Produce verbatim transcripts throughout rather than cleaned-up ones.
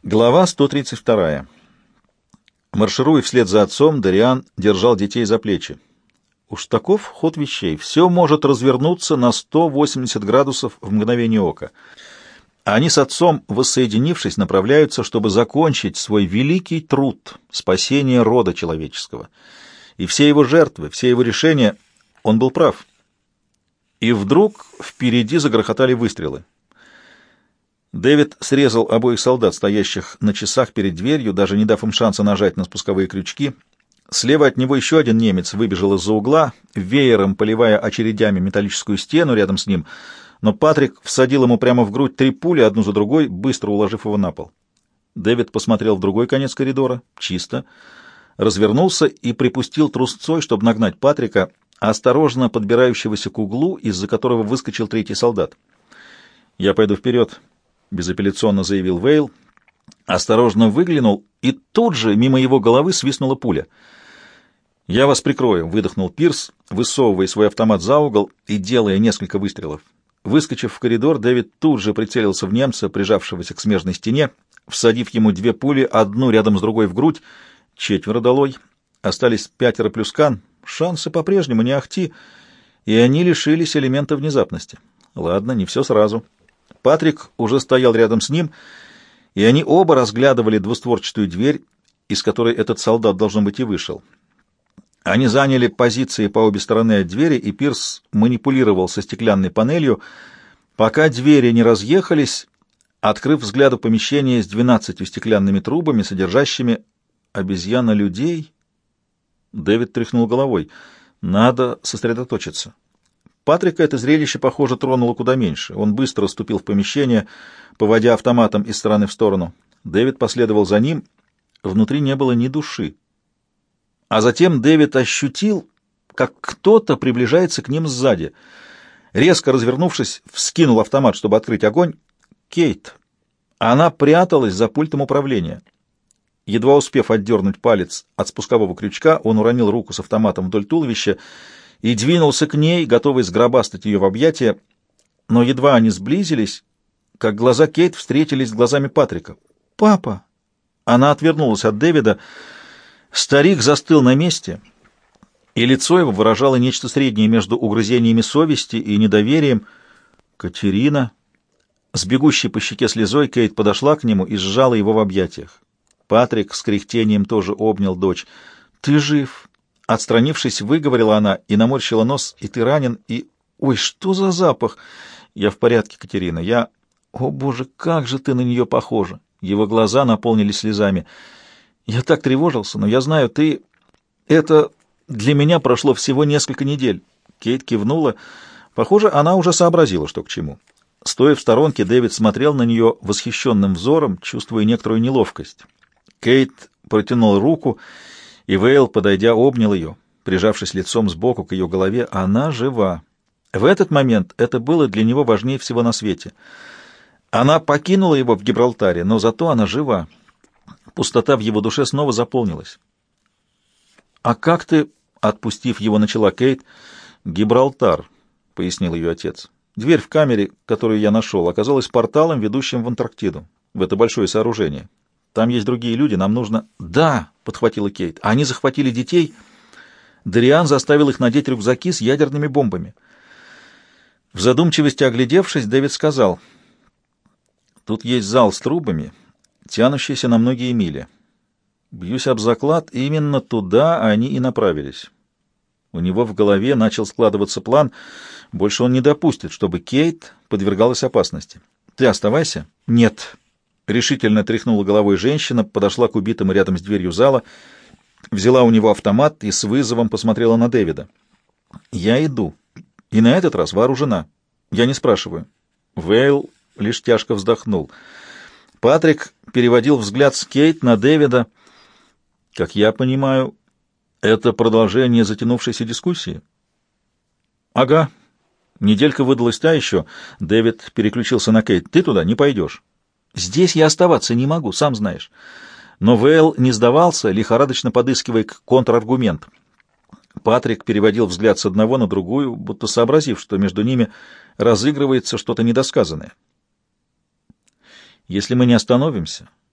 Глава сто тридцать вторая. Маршируя вслед за отцом, Дориан держал детей за плечи. Уж таков ход вещей. Все может развернуться на сто восемьдесят градусов в мгновение ока. Они с отцом, воссоединившись, направляются, чтобы закончить свой великий труд спасения рода человеческого. И все его жертвы, все его решения, он был прав. И вдруг впереди загрохотали выстрелы. Дэвид срезал обоих солдат, стоящих на часах перед дверью, даже не дав им шанса нажать на спусковые крючки. Слева от него еще один немец выбежал из-за угла, веером поливая очередями металлическую стену рядом с ним, но Патрик всадил ему прямо в грудь три пули, одну за другой, быстро уложив его на пол. Дэвид посмотрел в другой конец коридора, чисто, развернулся и припустил трусцой, чтобы нагнать Патрика, осторожно подбирающегося к углу, из-за которого выскочил третий солдат. «Я пойду вперед», — безапелляционно заявил Вейл, осторожно выглянул, и тут же мимо его головы свистнула пуля. «Я вас прикрою», — выдохнул Пирс, высовывая свой автомат за угол и делая несколько выстрелов. Выскочив в коридор, Дэвид тут же прицелился в немца, прижавшегося к смежной стене, всадив ему две пули, одну рядом с другой в грудь. Четверо долой. Остались пятеро плюс Кан. Шансы по-прежнему не ахти, и они лишились элемента внезапности. Ладно, не все сразу. Патрик уже стоял рядом с ним, и они оба разглядывали двустворчатую дверь, из которой этот солдат, должен быть, и вышел. Они заняли позиции по обе стороны от двери, и Пирс манипулировал со стеклянной панелью, пока двери не разъехались, открыв взгляду помещение с двенадцатью стеклянными трубами, содержащими обезьяна-людей. Дэвид тряхнул головой. Надо сосредоточиться. Патрика это зрелище, похоже, тронуло куда меньше. Он быстро вступил в помещение, поводя автоматом из стороны в сторону. Дэвид последовал за ним. Внутри не было ни души. А затем Дэвид ощутил, как кто-то приближается к ним сзади. Резко развернувшись, вскинул автомат, чтобы открыть огонь. Кейт. Она пряталась за пультом управления. Едва успев отдернуть палец от спускового крючка, он уронил руку с автоматом вдоль туловища и двинулся к ней, готовый сгробастать ее в объятия, но едва они сблизились, как глаза Кейт встретились с глазами Патрика. «Папа!» Она отвернулась от Дэвида. Старик застыл на месте, и лицо его выражало нечто среднее между угрызениями совести и недоверием. «Катерина!» С бегущей по щеке слезой Кейт подошла к нему и сжала его в объятиях. Патрик с кряхтением тоже обнял дочь. «Ты жив!» Отстранившись, выговорила она и наморщила нос. «И ты ранен, и... Ой, что за запах!» «Я в порядке, Катерина, я... О, Боже, как же ты на нее похожа!» Его глаза наполнились слезами. «Я так тревожился, но я знаю, ты... Это для меня прошло всего несколько недель». Кейт кивнула. Похоже, она уже сообразила, что к чему. Стоя в сторонке, Дэвид смотрел на нее восхищенным взором, чувствуя некоторую неловкость. Кейт протянул руку, и Вейл, подойдя, обнял ее, прижавшись лицом сбоку к ее голове. Она жива. В этот момент это было для него важнее всего на свете. Она покинула его в Гибралтаре, но зато она жива. Пустота в его душе снова заполнилась. «А как ты...» — отпустив его, начала Кейт. «Гибралтар», — пояснил ее отец. «Дверь в камере, которую я нашел, оказалась порталом, ведущим в Антарктиду, в это большое сооружение. Там есть другие люди, нам нужно...» «Да!» — подхватила Кейт. «Они захватили детей. Дориан заставил их надеть рюкзаки с ядерными бомбами». В задумчивости оглядевшись, Дэвид сказал: «Тут есть зал с трубами, тянущийся на многие мили. Бьюсь об заклад, именно туда они и направились». У него в голове начал складываться план. Больше он не допустит, чтобы Кейт подвергалась опасности. «Ты оставайся?» «Нет». Решительно тряхнула головой женщина, подошла к убитому рядом с дверью зала, взяла у него автомат и с вызовом посмотрела на Дэвида. «Я иду. И на этот раз вооружена. Я не спрашиваю». Вейл лишь тяжко вздохнул. Патрик переводил взгляд с Кейт на Дэвида. «Как я понимаю, это продолжение затянувшейся дискуссии?» «Ага. Неделька выдалась та еще». Дэвид переключился на Кейт. «Ты туда не пойдешь». «Здесь я оставаться не могу, сам знаешь». Но Вейл не сдавался, лихорадочно подыскивая контраргумент. Патрик переводил взгляд с одного на другую, будто сообразив, что между ними разыгрывается что-то недосказанное. «Если мы не остановимся,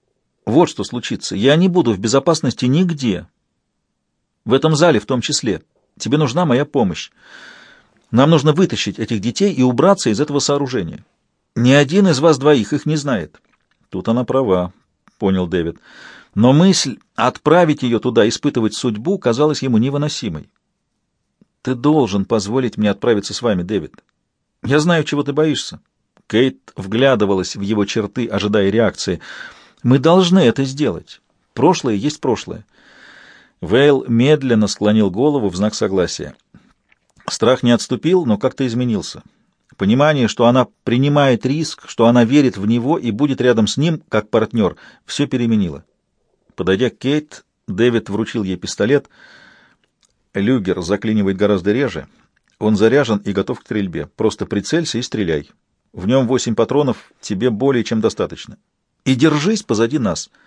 Вот что случится. Я не буду в безопасности нигде. В этом зале в том числе. Тебе нужна моя помощь. Нам нужно вытащить этих детей и убраться из этого сооружения. Ни один из вас двоих их не знает. Тут она права, понял Дэвид. Но мысль отправить ее туда, испытывать судьбу, казалась ему невыносимой. Ты должен позволить мне отправиться с вами, Дэвид. Я знаю, чего ты боишься. Кейт вглядывалась в его черты, ожидая реакции. Мы должны это сделать. Прошлое есть прошлое. Вейл медленно склонил голову в знак согласия. Страх не отступил, но как-то изменился. Понимание, что она принимает риск, что она верит в него и будет рядом с ним, как партнер, все переменило. Подойдя к Кейт, Дэвид вручил ей пистолет. Люгер заклинивает гораздо реже. Он заряжен и готов к стрельбе. Просто прицелься и стреляй. В нем восемь патронов, тебе более чем достаточно. И держись позади нас.